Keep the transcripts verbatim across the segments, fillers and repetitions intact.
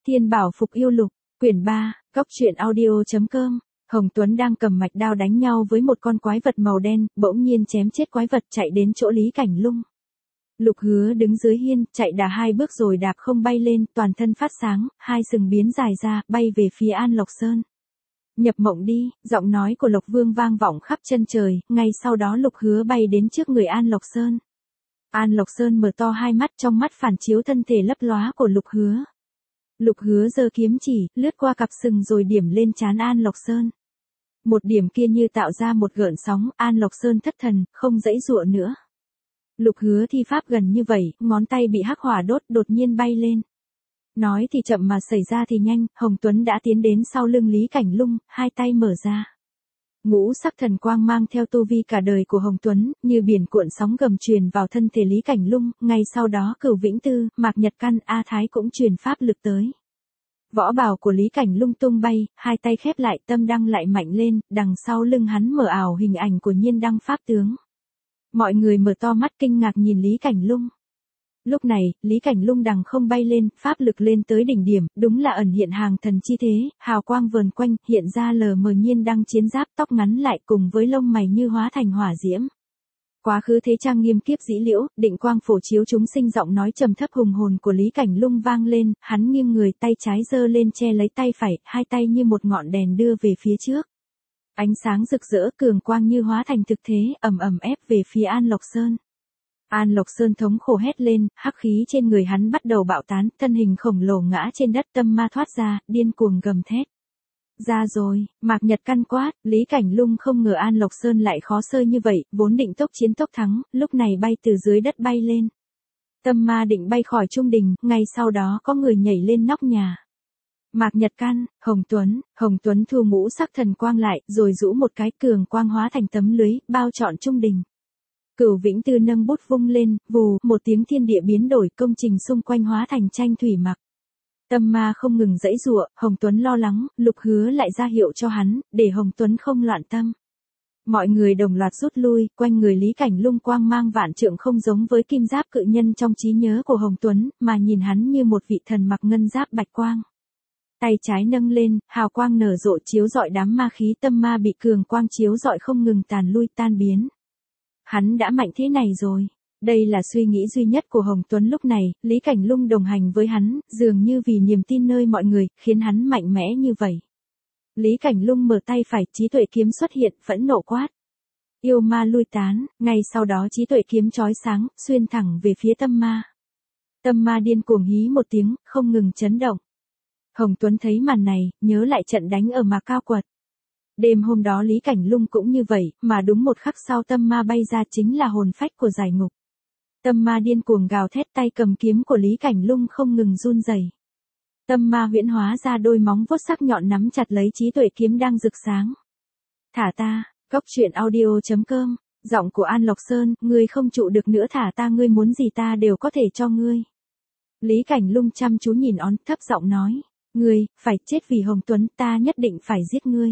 Thiên Bảo Phục Yêu Lục, quyển ba, góc truyện audio.com. Hồng Tuấn đang cầm mạch đao đánh nhau với một con quái vật màu đen, bỗng nhiên chém chết quái vật chạy đến chỗ Lý Cảnh Lung. Lục Hứa đứng dưới hiên, chạy đà hai bước rồi đạp không bay lên, toàn thân phát sáng, hai sừng biến dài ra, bay về phía An Lộc Sơn. Nhập mộng đi, giọng nói của Lộc Vương vang vọng khắp chân trời, ngay sau đó Lục Hứa bay đến trước người An Lộc Sơn. An Lộc Sơn mở to hai mắt, trong mắt phản chiếu thân thể lấp lóa của Lục Hứa. Lục Hứa giơ kiếm chỉ, lướt qua cặp sừng rồi điểm lên trán An Lộc Sơn. Một điểm kia như tạo ra một gợn sóng, An Lộc Sơn thất thần, không dãy dụa nữa. Lục Hứa thi pháp gần như vậy, ngón tay bị hắc hỏa đốt, đột nhiên bay lên. Nói thì chậm mà xảy ra thì nhanh, Hồng Tuấn đã tiến đến sau lưng Lý Cảnh Lung, hai tay mở ra. Ngũ sắc thần quang mang theo tu vi cả đời của Hồng Tuấn, như biển cuộn sóng gầm truyền vào thân thể Lý Cảnh Lung, ngay sau đó Cửu Vĩnh Tư, Mạc Nhật Căn, A Thái cũng truyền pháp lực tới. Võ bào của Lý Cảnh Lung tung bay, hai tay khép lại, tâm đăng lại mạnh lên, đằng sau lưng hắn mở ảo hình ảnh của Nhiên Đăng pháp tướng. Mọi người mở to mắt kinh ngạc nhìn Lý Cảnh Lung. Lúc này, Lý Cảnh Lung đằng không bay lên, pháp lực lên tới đỉnh điểm, đúng là ẩn hiện hàng thần chi thế, hào quang vờn quanh, hiện ra lờ mờ Nhiên Đăng chiến giáp, tóc ngắn lại cùng với lông mày như hóa thành hỏa diễm. Quá khứ thế trang nghiêm kiếp dĩ liễu, định quang phổ chiếu chúng sinh, giọng nói trầm thấp hùng hồn của Lý Cảnh Lung vang lên, hắn nghiêng người, tay trái giơ lên che lấy tay phải, hai tay như một ngọn đèn đưa về phía trước. Ánh sáng rực rỡ, cường quang như hóa thành thực thế, ầm ầm ép về phía An Lộc Sơn. An Lộc Sơn thống khổ hét lên, hắc khí trên người hắn bắt đầu bạo tán, thân hình khổng lồ ngã trên đất, tâm ma thoát ra, điên cuồng gầm thét. Ra rồi, Mạc Nhật Căn quát, Lý Cảnh Lung không ngờ An Lộc Sơn lại khó sơ như vậy, vốn định tốc chiến tốc thắng, lúc này bay từ dưới đất bay lên. Tâm ma định bay khỏi trung đình, ngay sau đó có người nhảy lên nóc nhà. Mạc Nhật Căn, Hồng Tuấn, Hồng Tuấn thu ngũ sắc thần quang lại, rồi rũ một cái, cường quang hóa thành tấm lưới, bao trọn trung đình. Cửu Vĩnh Tư nâng bút vung lên, vù, một tiếng thiên địa biến đổi, công trình xung quanh hóa thành tranh thủy mặc. Tâm ma không ngừng dãy giụa, Hồng Tuấn lo lắng, Lục Hứa lại ra hiệu cho hắn, để Hồng Tuấn không loạn tâm. Mọi người đồng loạt rút lui, quanh người Lý Cảnh Lung quang mang vạn trượng, không giống với kim giáp cự nhân trong trí nhớ của Hồng Tuấn, mà nhìn hắn như một vị thần mặc ngân giáp bạch quang. Tay trái nâng lên, hào quang nở rộ chiếu rọi đám ma khí, tâm ma bị cường quang chiếu rọi không ngừng tàn lui tan biến. Hắn đã mạnh thế này rồi. Đây là suy nghĩ duy nhất của Hồng Tuấn lúc này, Lý Cảnh Lung đồng hành với hắn, dường như vì niềm tin nơi mọi người, khiến hắn mạnh mẽ như vậy. Lý Cảnh Lung mở tay phải, trí tuệ kiếm xuất hiện, phẫn nộ quát. Yêu ma lui tán, ngay sau đó trí tuệ kiếm chói sáng, xuyên thẳng về phía tâm ma. Tâm ma điên cuồng hí một tiếng, không ngừng chấn động. Hồng Tuấn thấy màn này, nhớ lại trận đánh ở Mạc Cao Quật. Đêm hôm đó Lý Cảnh Lung cũng như vậy, mà đúng một khắc sau tâm ma bay ra chính là hồn phách của giải ngục. Tâm ma điên cuồng gào thét, tay cầm kiếm của Lý Cảnh Lung không ngừng run rẩy. Tâm ma huyễn hóa ra đôi móng vuốt sắc nhọn nắm chặt lấy trí tuệ kiếm đang rực sáng. Thả ta, góc truyện audio.com, giọng của An Lộc Sơn, ngươi không trụ được nữa, thả ta, ngươi muốn gì ta đều có thể cho ngươi. Lý Cảnh Lung chăm chú nhìn ón, thấp giọng nói, ngươi, phải chết vì Hồng Tuấn, ta nhất định phải giết ngươi.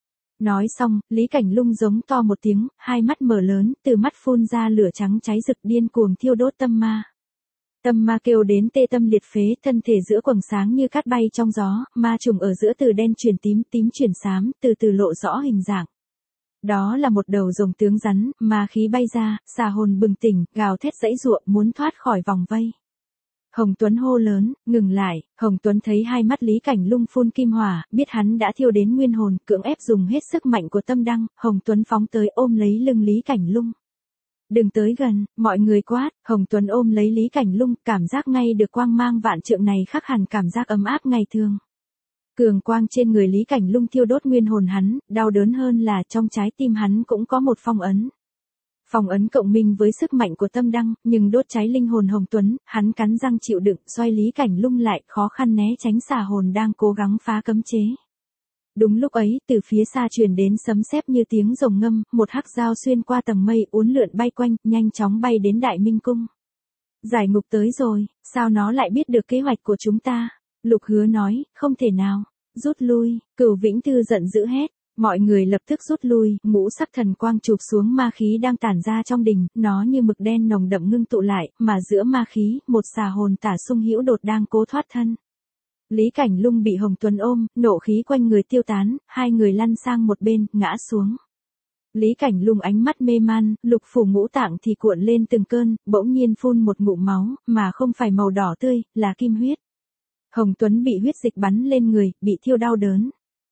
Nói xong, Lý Cảnh Lung giống to một tiếng, hai mắt mở lớn, từ mắt phun ra lửa trắng cháy rực, điên cuồng thiêu đốt tâm ma. Tâm ma kêu đến tê tâm liệt phế, thân thể giữa quầng sáng như cát bay trong gió, ma trùng ở giữa từ đen chuyển tím, tím chuyển xám, từ từ lộ rõ hình dạng. Đó là một đầu rồng tướng rắn, ma khí bay ra, xà hồn bừng tỉnh, gào thét dãy giụa, muốn thoát khỏi vòng vây. Hồng Tuấn hô lớn, ngừng lại, Hồng Tuấn thấy hai mắt Lý Cảnh Lung phun kim hỏa, biết hắn đã thiêu đến nguyên hồn, cưỡng ép dùng hết sức mạnh của tâm đăng, Hồng Tuấn phóng tới ôm lấy lưng Lý Cảnh Lung. Đừng tới gần, mọi người quát, Hồng Tuấn ôm lấy Lý Cảnh Lung, cảm giác ngay được quang mang vạn trượng này khác hẳn cảm giác ấm áp ngày thường. Cường quang trên người Lý Cảnh Lung thiêu đốt nguyên hồn hắn, đau đớn hơn là trong trái tim hắn cũng có một phong ấn. Phong ấn cộng minh với sức mạnh của tâm đăng, nhưng đốt cháy linh hồn Hồng Tuấn, hắn cắn răng chịu đựng, xoay Lý Cảnh Lung lại, khó khăn né tránh xà hồn đang cố gắng phá cấm chế. Đúng lúc ấy, từ phía xa truyền đến sấm sét như tiếng rồng ngâm, một hắc dao xuyên qua tầng mây, uốn lượn bay quanh, nhanh chóng bay đến Đại Minh Cung. Giải ngục tới rồi, sao nó lại biết được kế hoạch của chúng ta? Lục Hứa nói, không thể nào, rút lui, Cửu Vĩnh Tư giận dữ hét. Mọi người lập tức rút lui, ngũ sắc thần quang chụp xuống ma khí đang tản ra trong đình, nó như mực đen nồng đậm ngưng tụ lại, mà giữa ma khí, một xà hồn tả sung hữu đột đang cố thoát thân. Lý Cảnh Lung bị Hồng Tuấn ôm, nộ khí quanh người tiêu tán, hai người lăn sang một bên, ngã xuống. Lý Cảnh Lung ánh mắt mê man, lục phủ ngũ tạng thì cuộn lên từng cơn, bỗng nhiên phun một ngụm máu, mà không phải màu đỏ tươi, là kim huyết. Hồng Tuấn bị huyết dịch bắn lên người, bị thiêu đau đớn.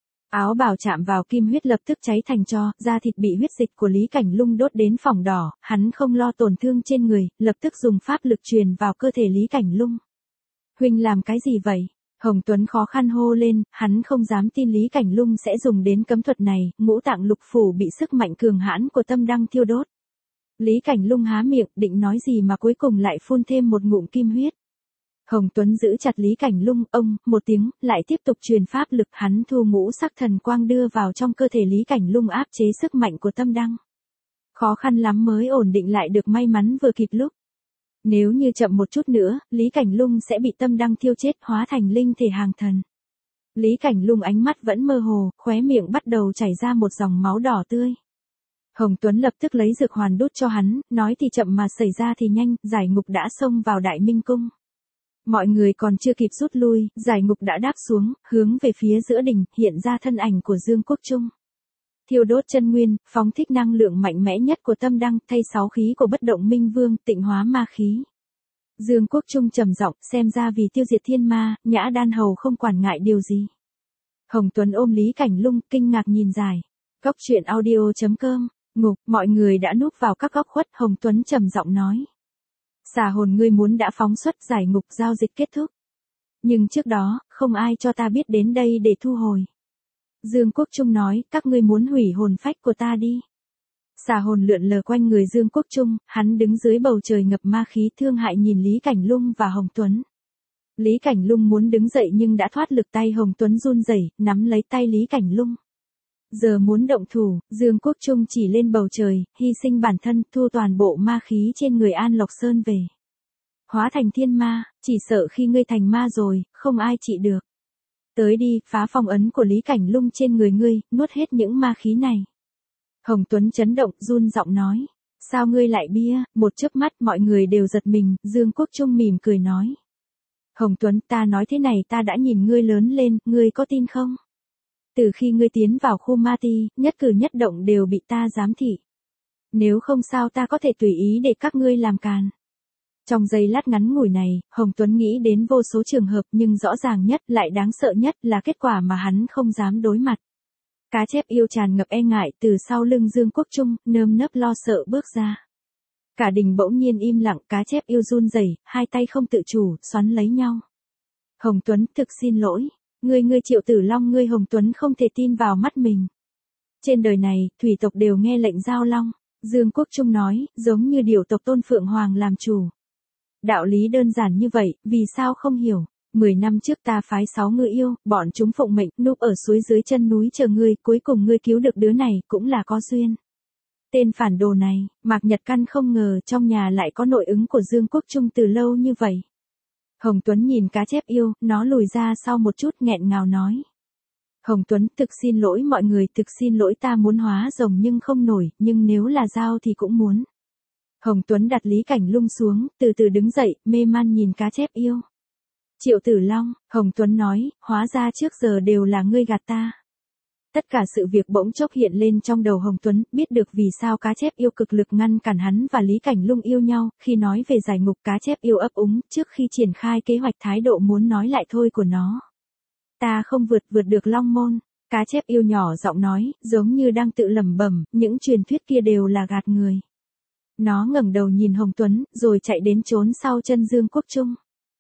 Áo bào chạm vào kim huyết lập tức cháy thành tro, da thịt bị huyết dịch của Lý Cảnh Lung đốt đến phỏng đỏ, hắn không lo tổn thương trên người, lập tức dùng pháp lực truyền vào cơ thể Lý Cảnh Lung. Huynh làm cái gì vậy? Hồng Tuấn khó khăn hô lên, hắn không dám tin Lý Cảnh Lung sẽ dùng đến cấm thuật này, ngũ tạng lục phủ bị sức mạnh cường hãn của tâm đăng thiêu đốt. Lý Cảnh Lung há miệng, định nói gì mà cuối cùng lại phun thêm một ngụm kim huyết. Hồng Tuấn giữ chặt Lý Cảnh Lung, ông, một tiếng, lại tiếp tục truyền pháp lực, hắn thu ngũ sắc thần quang đưa vào trong cơ thể Lý Cảnh Lung áp chế sức mạnh của tâm đăng. Khó khăn lắm mới ổn định lại được, may mắn vừa kịp lúc. Nếu như chậm một chút nữa, Lý Cảnh Lung sẽ bị tâm đăng thiêu chết, hóa thành linh thể hàng thần. Lý Cảnh Lung ánh mắt vẫn mơ hồ, khóe miệng bắt đầu chảy ra một dòng máu đỏ tươi. Hồng Tuấn lập tức lấy dược hoàn đút cho hắn, nói thì chậm mà xảy ra thì nhanh, giải ngục đã xông vào Đại Minh Cung. Mọi người còn chưa kịp rút lui, giải ngục đã đáp xuống, hướng về phía giữa đình, hiện ra thân ảnh của Dương Quốc Trung. Thiêu đốt chân nguyên, phóng thích năng lượng mạnh mẽ nhất của tâm đăng, thay sáu khí của bất động minh vương, tịnh hóa ma khí. Dương Quốc Trung trầm giọng, xem ra vì tiêu diệt thiên ma, Nhã Đan Hầu không quản ngại điều gì. Hồng Tuấn ôm Lý Cảnh Lung, kinh ngạc nhìn dài. Góc truyện audio chấm com, ngục, mọi người đã núp vào các góc khuất, Hồng Tuấn trầm giọng nói. Xà hồn ngươi muốn đã phóng xuất, giải ngục, giao dịch kết thúc. Nhưng trước đó, không ai cho ta biết đến đây để thu hồi. Dương Quốc Trung nói, các ngươi muốn hủy hồn phách của ta đi. Xà hồn lượn lờ quanh người Dương Quốc Trung, hắn đứng dưới bầu trời ngập ma khí thương hại nhìn Lý Cảnh Lung và Hồng Tuấn. Lý Cảnh Lung muốn đứng dậy nhưng đã thoát lực, tay Hồng Tuấn run rẩy, nắm lấy tay Lý Cảnh Lung. Giờ muốn động thủ, Dương Quốc Trung chỉ lên bầu trời, hy sinh bản thân, thu toàn bộ ma khí trên người An Lộc Sơn về. Hóa thành thiên ma, chỉ sợ khi ngươi thành ma rồi, không ai trị được. Tới đi, phá phong ấn của Lý Cảnh Lung trên người ngươi, nuốt hết những ma khí này. Hồng Tuấn chấn động, run giọng nói. Sao ngươi lại bia, một chớp mắt mọi người đều giật mình, Dương Quốc Trung mỉm cười nói. Hồng Tuấn, ta nói thế này, ta đã nhìn ngươi lớn lên, ngươi có tin không? Từ khi ngươi tiến vào khu ma ti, nhất cử nhất động đều bị ta giám thị. Nếu không sao ta có thể tùy ý để các ngươi làm càn. Trong giây lát ngắn ngủi này, Hồng Tuấn nghĩ đến vô số trường hợp nhưng rõ ràng nhất lại đáng sợ nhất là kết quả mà hắn không dám đối mặt. Cá chép yêu tràn ngập e ngại từ sau lưng Dương Quốc Trung, nơm nớp lo sợ bước ra. Cả đình bỗng nhiên im lặng, cá chép yêu run rẩy, hai tay không tự chủ, xoắn lấy nhau. Hồng Tuấn, thực xin lỗi. Ngươi ngươi Triệu Tử Long, ngươi. Hồng Tuấn không thể tin vào mắt mình. Trên đời này, thủy tộc đều nghe lệnh giao long. Dương Quốc Trung nói, giống như điểu tộc tôn Phượng Hoàng làm chủ. Đạo lý đơn giản như vậy, vì sao không hiểu? Mười năm trước ta phái sáu ngư yêu, bọn chúng phụng mệnh, núp ở suối dưới chân núi chờ ngươi, cuối cùng ngươi cứu được đứa này, cũng là có duyên. Tên phản đồ này, Mạc Nhật Căn không ngờ trong nhà lại có nội ứng của Dương Quốc Trung từ lâu như vậy. Hồng Tuấn nhìn cá chép yêu, nó lùi ra sau một chút nghẹn ngào nói. Hồng Tuấn, thực xin lỗi mọi người, thực xin lỗi, ta muốn hóa rồng nhưng không nổi, nhưng nếu là dao thì cũng muốn. Hồng Tuấn đặt Lý Cảnh Lung xuống, từ từ đứng dậy, mê man nhìn cá chép yêu. Triệu Tử Long, Hồng Tuấn nói, hóa ra trước giờ đều là ngươi gạt ta. Tất cả sự việc bỗng chốc hiện lên trong đầu Hồng Tuấn, biết được vì sao cá chép yêu cực lực ngăn cản hắn và Lý Cảnh Lung yêu nhau, khi nói về giải ngục cá chép yêu ấp úng, trước khi triển khai kế hoạch thái độ muốn nói lại thôi của nó. Ta không vượt vượt được Long Môn, cá chép yêu nhỏ giọng nói, giống như đang tự lẩm bẩm, những truyền thuyết kia đều là gạt người. Nó ngẩng đầu nhìn Hồng Tuấn, rồi chạy đến trốn sau chân Dương Quốc Trung.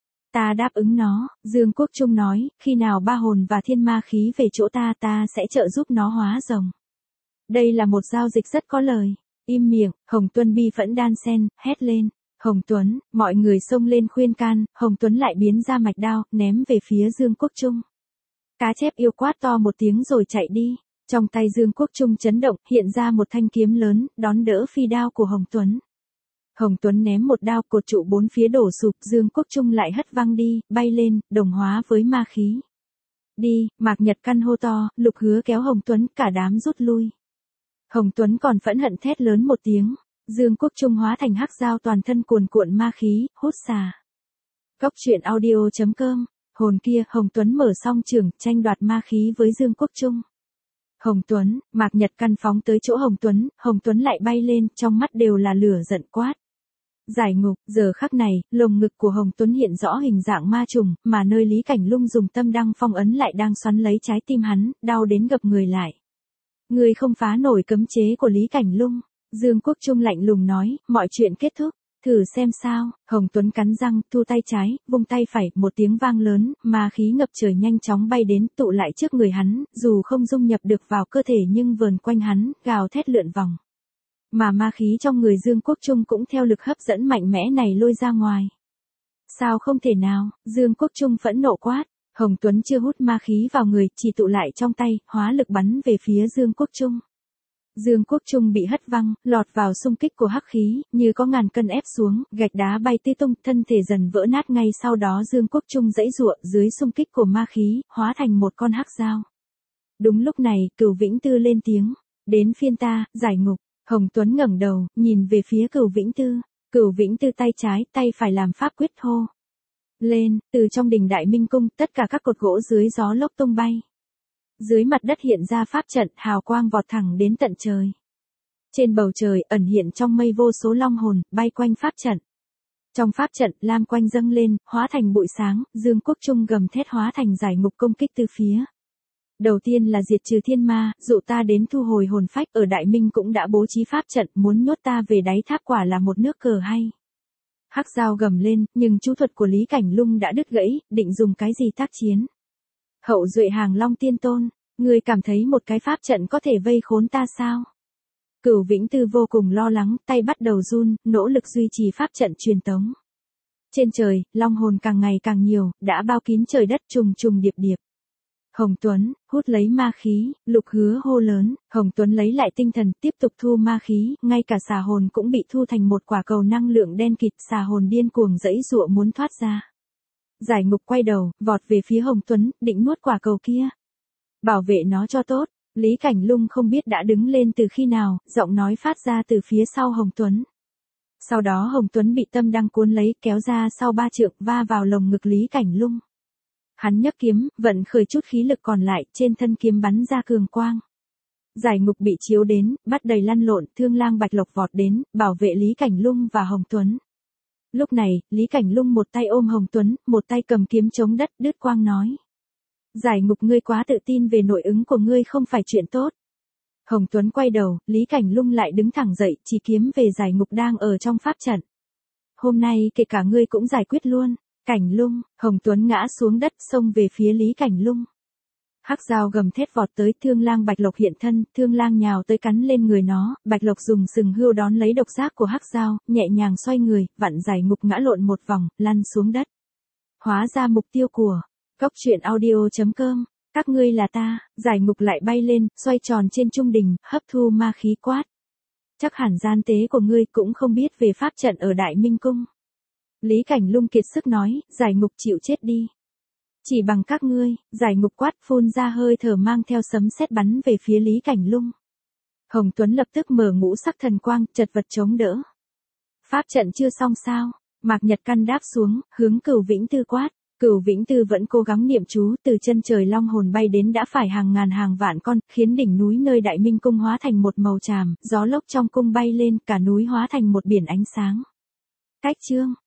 Ta đáp ứng nó, Dương Quốc Trung nói, khi nào ba hồn và thiên ma khí về chỗ ta, ta sẽ trợ giúp nó hóa rồng. Đây là một giao dịch rất có lời. Im miệng, Hồng Tuấn bi phẫn đan sen, hét lên. Hồng Tuấn, mọi người xông lên khuyên can, Hồng Tuấn lại biến ra mạch đao, ném về phía Dương Quốc Trung. Cá chép yêu quát to một tiếng rồi chạy đi. Trong tay Dương Quốc Trung chấn động, hiện ra một thanh kiếm lớn, đón đỡ phi đao của Hồng Tuấn. Hồng Tuấn ném một đao, cột trụ bốn phía đổ sụp, Dương Quốc Trung lại hất văng đi, bay lên, đồng hóa với ma khí. Đi, Mạc Nhật Căn hô to, Lục Hứa kéo Hồng Tuấn, cả đám rút lui. Hồng Tuấn còn phẫn hận thét lớn một tiếng, Dương Quốc Trung hóa thành hắc dao toàn thân cuồn cuộn ma khí, hút xà. Góc truyện audio chấm com Hồn kia, Hồng Tuấn mở song trường, tranh đoạt ma khí với Dương Quốc Trung. Hồng Tuấn, Mạc Nhật Căn phóng tới chỗ Hồng Tuấn, Hồng Tuấn lại bay lên, trong mắt đều là lửa giận quát. Giải ngục, giờ khắc này, lồng ngực của Hồng Tuấn hiện rõ hình dạng ma trùng, mà nơi Lý Cảnh Lung dùng tâm đăng phong ấn lại đang xoắn lấy trái tim hắn, đau đến gập người lại. Người không phá nổi cấm chế của Lý Cảnh Lung. Dương Quốc Trung lạnh lùng nói, mọi chuyện kết thúc. Thử xem sao, Hồng Tuấn cắn răng, thu tay trái, vung tay phải, một tiếng vang lớn, ma khí ngập trời nhanh chóng bay đến, tụ lại trước người hắn, dù không dung nhập được vào cơ thể nhưng vờn quanh hắn, gào thét lượn vòng. Mà ma khí trong người Dương Quốc Trung cũng theo lực hấp dẫn mạnh mẽ này lôi ra ngoài. Sao không thể nào, Dương Quốc Trung phẫn nộ quát, Hồng Tuấn chưa hút ma khí vào người, chỉ tụ lại trong tay, hóa lực bắn về phía Dương Quốc Trung. Dương Quốc Trung bị hất văng, lọt vào xung kích của hắc khí, như có ngàn cân ép xuống, gạch đá bay tứ tung, thân thể dần vỡ nát ngay sau đó Dương Quốc Trung giãy giụa dưới xung kích của ma khí, hóa thành một con hắc dao. Đúng lúc này, Cửu Vĩnh Tư lên tiếng, đến phiên ta, giải ngục. Hồng Tuấn ngẩng đầu, nhìn về phía Cửu Vĩnh Tư. Cửu Vĩnh Tư tay trái, tay phải làm pháp quyết hô lên, từ trong đình Đại Minh Cung, tất cả các cột gỗ dưới gió lốc tung bay. Dưới mặt đất hiện ra pháp trận, hào quang vọt thẳng đến tận trời. Trên bầu trời, ẩn hiện trong mây vô số long hồn, bay quanh pháp trận. Trong pháp trận, lam quanh dâng lên, hóa thành bụi sáng, Dương Quốc Trung gầm thét hóa thành giải ngục công kích từ phía. Đầu tiên là diệt trừ thiên ma, dụ ta đến thu hồi hồn phách, ở Đại Minh cũng đã bố trí pháp trận, muốn nhốt ta về đáy tháp quả là một nước cờ hay. Hắc dao gầm lên, nhưng chú thuật của Lý Cảnh Lung đã đứt gãy, định dùng cái gì tác chiến. Hậu duệ Hàng Long Tiên Tôn, ngươi cảm thấy một cái pháp trận có thể vây khốn ta sao? Cửu Vĩnh Tư vô cùng lo lắng, tay bắt đầu run, nỗ lực duy trì pháp trận truyền tống. Trên trời, long hồn càng ngày càng nhiều, đã bao kín trời đất trùng trùng điệp điệp. Hồng Tuấn, hút lấy ma khí, Lục Hứa hô lớn, Hồng Tuấn lấy lại tinh thần, tiếp tục thu ma khí, ngay cả xà hồn cũng bị thu thành một quả cầu năng lượng đen kịt, xà hồn điên cuồng giãy giụa muốn thoát ra. Giải ngục quay đầu, vọt về phía Hồng Tuấn, định nuốt quả cầu kia. Bảo vệ nó cho tốt, Lý Cảnh Lung không biết đã đứng lên từ khi nào, giọng nói phát ra từ phía sau Hồng Tuấn. Sau đó Hồng Tuấn bị tâm đăng cuốn lấy, kéo ra sau ba trượng, va vào lồng ngực Lý Cảnh Lung. Hắn nhấc kiếm, vận khởi chút khí lực còn lại, trên thân kiếm bắn ra cường quang. Giải ngục bị chiếu đến, bắt đầy lăn lộn, Thương Lang Bạch Lộc vọt đến, bảo vệ Lý Cảnh Lung và Hồng Tuấn. Lúc này, Lý Cảnh Lung một tay ôm Hồng Tuấn, một tay cầm kiếm chống đất, đứt quang nói. Giải ngục, ngươi quá tự tin về nội ứng của ngươi không phải chuyện tốt. Hồng Tuấn quay đầu, Lý Cảnh Lung lại đứng thẳng dậy, chỉ kiếm về giải ngục đang ở trong pháp trận. Hôm nay kể cả ngươi cũng giải quyết luôn. Cảnh Lung, Hồng Tuấn ngã xuống đất, xông về phía Lý Cảnh Lung. Hắc dao gầm thét vọt tới, Thương Lang Bạch Lộc hiện thân, Thương Lang nhào tới cắn lên người nó, Bạch Lộc dùng sừng hươu đón lấy độc giác của Hắc dao, nhẹ nhàng xoay người, vặn giải ngục ngã lộn một vòng, lăn xuống đất. Hóa ra mục tiêu của Cốc Truyện Audio chấm com, các ngươi là ta, giải ngục lại bay lên, xoay tròn trên trung đình, hấp thu ma khí quát. Chắc hẳn gian tế của ngươi cũng không biết về pháp trận ở Đại Minh Cung. Lý Cảnh Lung kiệt sức nói, giải ngục chịu chết đi. Chỉ bằng các ngươi, giải ngục quát, phun ra hơi thở mang theo sấm sét bắn về phía Lý Cảnh Lung. Hồng Tuấn lập tức mở ngũ sắc thần quang, chật vật chống đỡ. Pháp trận chưa xong sao? Mạc Nhật Căn đáp xuống, hướng Cửu Vĩnh Tư quát. Cửu Vĩnh Tư vẫn cố gắng niệm chú, từ chân trời long hồn bay đến đã phải hàng ngàn hàng vạn con, khiến đỉnh núi nơi Đại Minh Cung hóa thành một màu tràm, gió lốc trong cung bay lên, cả núi hóa thành một biển ánh sáng. Cách chương